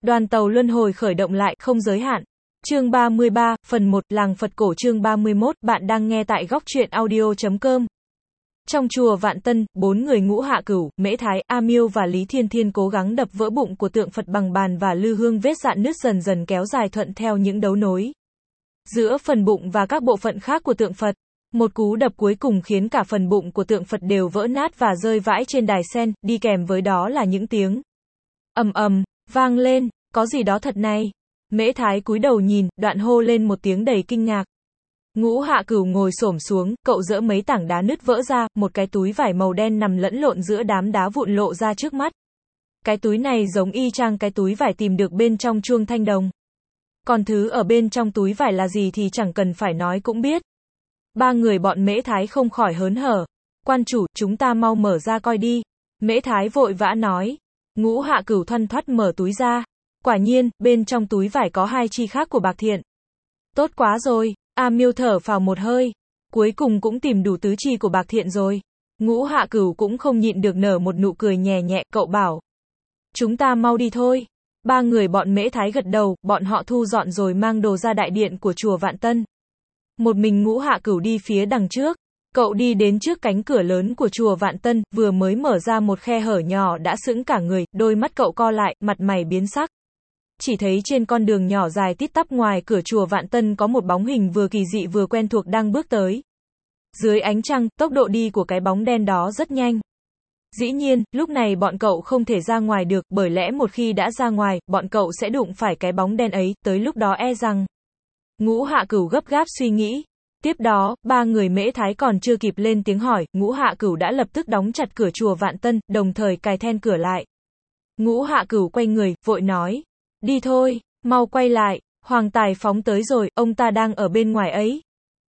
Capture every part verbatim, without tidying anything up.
Đoàn tàu luân hồi khởi động lại, không giới hạn. Chương ba mươi ba, phần một, Làng Phật Cổ chương ba mươi mốt, bạn đang nghe tại góc truyện audio chấm com. Trong chùa Vạn Tân, bốn người Ngũ Hạ Cửu, Mễ Thái, A Miêu và Lý Thiên Thiên cố gắng đập vỡ bụng của tượng Phật bằng bàn và lư hương vết rạn nứt dần dần kéo dài thuận theo những đấu nối giữa phần bụng và các bộ phận khác của tượng Phật. Một cú đập cuối cùng khiến cả phần bụng của tượng Phật đều vỡ nát và rơi vãi trên đài sen, đi kèm với đó là những tiếng ầm ầm vang lên. Có gì đó thật này. Mễ Thái cúi đầu nhìn, đoạn hô lên một tiếng đầy kinh ngạc. Ngũ Hạ Cửu ngồi xổm xuống, cậu dỡ mấy tảng đá nứt vỡ ra, một cái túi vải màu đen nằm lẫn lộn giữa đám đá vụn lộ ra trước mắt. Cái túi này giống y chang cái túi vải tìm được bên trong chuông thanh đồng. Còn thứ ở bên trong túi vải là gì thì chẳng cần phải nói cũng biết. Ba người bọn Mễ Thái không khỏi hớn hở. Quan chủ, chúng ta mau mở ra coi đi. Mễ Thái vội vã nói. Ngũ Hạ Cửu thoăn thoắt mở túi ra. Quả nhiên, bên trong túi vải có hai chi khác của Bạc Thiện. Tốt quá rồi. A Miêu thở phào một hơi. Cuối cùng cũng tìm đủ tứ chi của Bạc Thiện rồi. Ngũ Hạ Cửu cũng không nhịn được nở một nụ cười nhẹ nhẹ, cậu bảo. Chúng ta mau đi thôi. Ba người bọn Mễ Thái gật đầu, bọn họ thu dọn rồi mang đồ ra đại điện của chùa Vạn Tân. Một mình Ngũ Hạ Cửu đi phía đằng trước. Cậu đi đến trước cánh cửa lớn của chùa Vạn Tân, vừa mới mở ra một khe hở nhỏ đã sững cả người, đôi mắt cậu co lại, mặt mày biến sắc. Chỉ thấy trên con đường nhỏ dài tít tắp ngoài cửa chùa Vạn Tân có một bóng hình vừa kỳ dị vừa quen thuộc đang bước tới. Dưới ánh trăng, tốc độ đi của cái bóng đen đó rất nhanh. Dĩ nhiên, lúc này bọn cậu không thể ra ngoài được, bởi lẽ một khi đã ra ngoài, bọn cậu sẽ đụng phải cái bóng đen ấy, tới lúc đó e rằng. Ngũ Hạ Cửu gấp gáp suy nghĩ. Tiếp đó, ba người Mễ Thái còn chưa kịp lên tiếng hỏi, Ngũ Hạ Cửu đã lập tức đóng chặt cửa chùa Vạn Tân, đồng thời cài then cửa lại. Ngũ Hạ Cửu quay người, vội nói. Đi thôi, mau quay lại, Hoàng Tài Phóng tới rồi, ông ta đang ở bên ngoài ấy.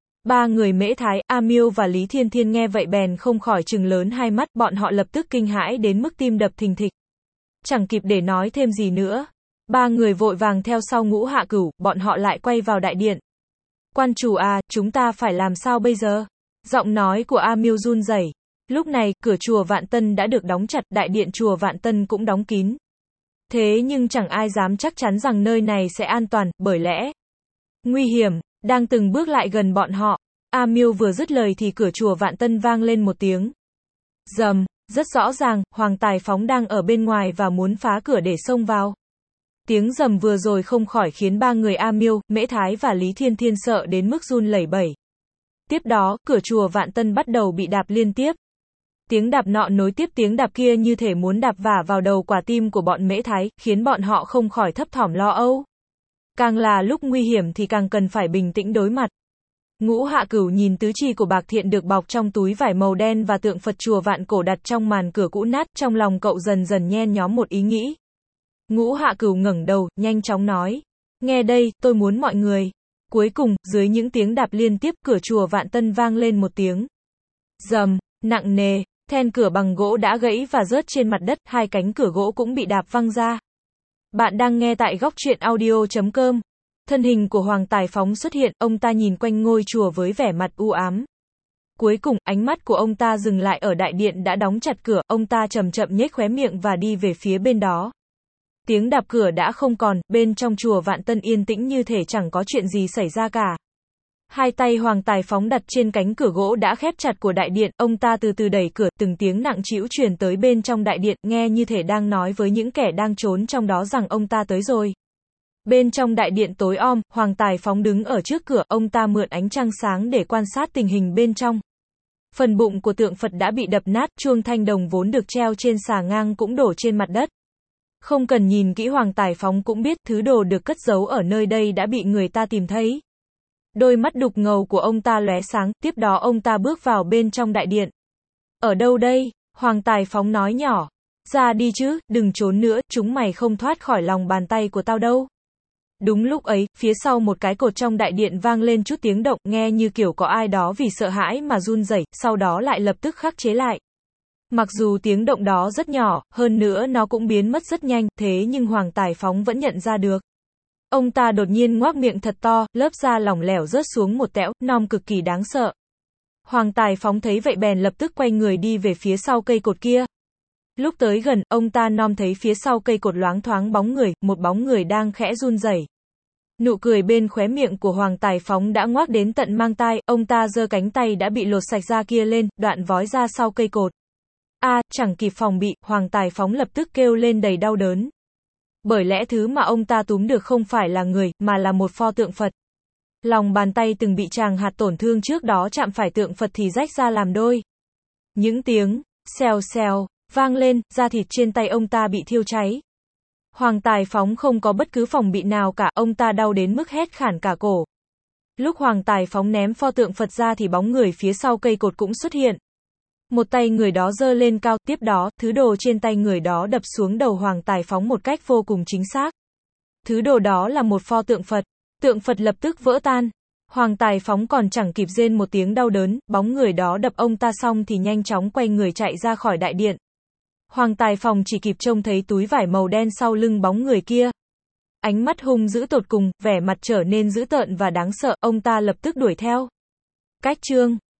Ba người Mễ Thái, A Miêu và Lý Thiên Thiên nghe vậy bèn không khỏi trừng lớn hai mắt, bọn họ lập tức kinh hãi đến mức tim đập thình thịch. Chẳng kịp để nói thêm gì nữa. Ba người vội vàng theo sau Ngũ Hạ Cửu, bọn họ lại quay vào đại điện. Quan chủ à, chúng ta phải làm sao bây giờ? Giọng nói của A Miêu run rẩy. Lúc này, cửa chùa Vạn Tân đã được đóng chặt, đại điện chùa Vạn Tân cũng đóng kín. Thế nhưng chẳng ai dám chắc chắn rằng nơi này sẽ an toàn, bởi lẽ nguy hiểm đang từng bước lại gần bọn họ. A Miêu vừa dứt lời thì cửa chùa Vạn Tân vang lên một tiếng rầm, rất rõ ràng, Hoàng Tài Phóng đang ở bên ngoài và muốn phá cửa để xông vào. Tiếng rầm vừa rồi không khỏi khiến ba người A Miêu, Mễ Thái và Lý Thiên Thiên sợ đến mức run lẩy bẩy. Tiếp đó, cửa chùa Vạn Tân bắt đầu bị đạp liên tiếp. Tiếng đạp nọ nối tiếp tiếng đạp kia như thể muốn đạp vả vào đầu quả tim của bọn Mễ Thái, khiến bọn họ không khỏi thấp thỏm lo âu. Càng là lúc nguy hiểm thì càng cần phải bình tĩnh đối mặt. Ngũ Hạ Cửu nhìn tứ chi của Bạc Thiện được bọc trong túi vải màu đen và tượng Phật chùa Vạn Cổ đặt trong màn cửa cũ nát, trong lòng cậu dần dần nhen nhóm một ý nghĩ. Ngũ Hạ Cửu ngẩng đầu, nhanh chóng nói. Nghe đây, tôi muốn mọi người. Cuối cùng, dưới những tiếng đạp liên tiếp, cửa chùa Vạn Tân vang lên một tiếng rầm, nặng nề. Then cửa bằng gỗ đã gãy và rớt trên mặt đất, hai cánh cửa gỗ cũng bị đạp văng ra. Bạn đang nghe tại góc truyện audio chấm com. Thân hình của Hoàng Tài Phóng xuất hiện, ông ta nhìn quanh ngôi chùa với vẻ mặt u ám. Cuối cùng, ánh mắt của ông ta dừng lại ở đại điện đã đóng chặt cửa, ông ta chậm chậm nhếch khóe miệng và đi về phía bên đó. Tiếng đạp cửa đã không còn, bên trong chùa Vạn Tân yên tĩnh như thể chẳng có chuyện gì xảy ra cả. Hai tay Hoàng Tài Phóng đặt trên cánh cửa gỗ đã khép chặt của đại điện, ông ta từ từ đẩy cửa, từng tiếng nặng trĩu truyền tới bên trong đại điện, nghe như thể đang nói với những kẻ đang trốn trong đó rằng ông ta tới rồi. Bên trong đại điện tối om, Hoàng Tài Phóng đứng ở trước cửa, ông ta mượn ánh trăng sáng để quan sát tình hình bên trong. Phần bụng của tượng Phật đã bị đập nát, chuông thanh đồng vốn được treo trên xà ngang cũng đổ trên mặt đất. Không cần nhìn kỹ Hoàng Tài Phóng cũng biết thứ đồ được cất giấu ở nơi đây đã bị người ta tìm thấy. Đôi mắt đục ngầu của ông ta lóe sáng, tiếp đó ông ta bước vào bên trong đại điện. Ở đâu đây? Hoàng Tài Phóng nói nhỏ. Ra đi chứ, đừng trốn nữa, chúng mày không thoát khỏi lòng bàn tay của tao đâu. Đúng lúc ấy, phía sau một cái cột trong đại điện vang lên chút tiếng động, nghe như kiểu có ai đó vì sợ hãi mà run rẩy, sau đó lại lập tức khắc chế lại. Mặc dù tiếng động đó rất nhỏ, hơn nữa nó cũng biến mất rất nhanh, thế nhưng Hoàng Tài Phóng vẫn nhận ra được. Ông ta đột nhiên ngoác miệng thật to, lớp da lỏng lẻo rớt xuống một tẽo, nom cực kỳ đáng sợ. Hoàng Tài Phóng thấy vậy bèn lập tức quay người đi về phía sau cây cột kia. Lúc tới gần, ông ta nom thấy phía sau cây cột loáng thoáng bóng người, một bóng người đang khẽ run rẩy. Nụ cười bên khóe miệng của Hoàng Tài Phóng đã ngoác đến tận mang tai, ông ta giơ cánh tay đã bị lột sạch da kia lên, đoạn vói ra sau cây cột. A, à, chẳng kịp phòng bị, Hoàng Tài Phóng lập tức kêu lên đầy đau đớn. Bởi lẽ thứ mà ông ta túm được không phải là người, mà là một pho tượng Phật. Lòng bàn tay từng bị tràng hạt tổn thương trước đó chạm phải tượng Phật thì rách ra làm đôi. Những tiếng xèo xèo vang lên, da thịt trên tay ông ta bị thiêu cháy. Hoàng Tài Phóng không có bất cứ phòng bị nào cả, ông ta đau đến mức hét khản cả cổ. Lúc Hoàng Tài Phóng ném pho tượng Phật ra thì bóng người phía sau cây cột cũng xuất hiện. Một tay người đó giơ lên cao, tiếp đó, thứ đồ trên tay người đó đập xuống đầu Hoàng Tài Phóng một cách vô cùng chính xác. Thứ đồ đó là một pho tượng Phật. Tượng Phật lập tức vỡ tan. Hoàng Tài Phóng còn chẳng kịp rên một tiếng đau đớn, bóng người đó đập ông ta xong thì nhanh chóng quay người chạy ra khỏi đại điện. Hoàng Tài Phóng chỉ kịp trông thấy túi vải màu đen sau lưng bóng người kia. Ánh mắt hung dữ tột cùng, vẻ mặt trở nên dữ tợn và đáng sợ, ông ta lập tức đuổi theo. Cách chương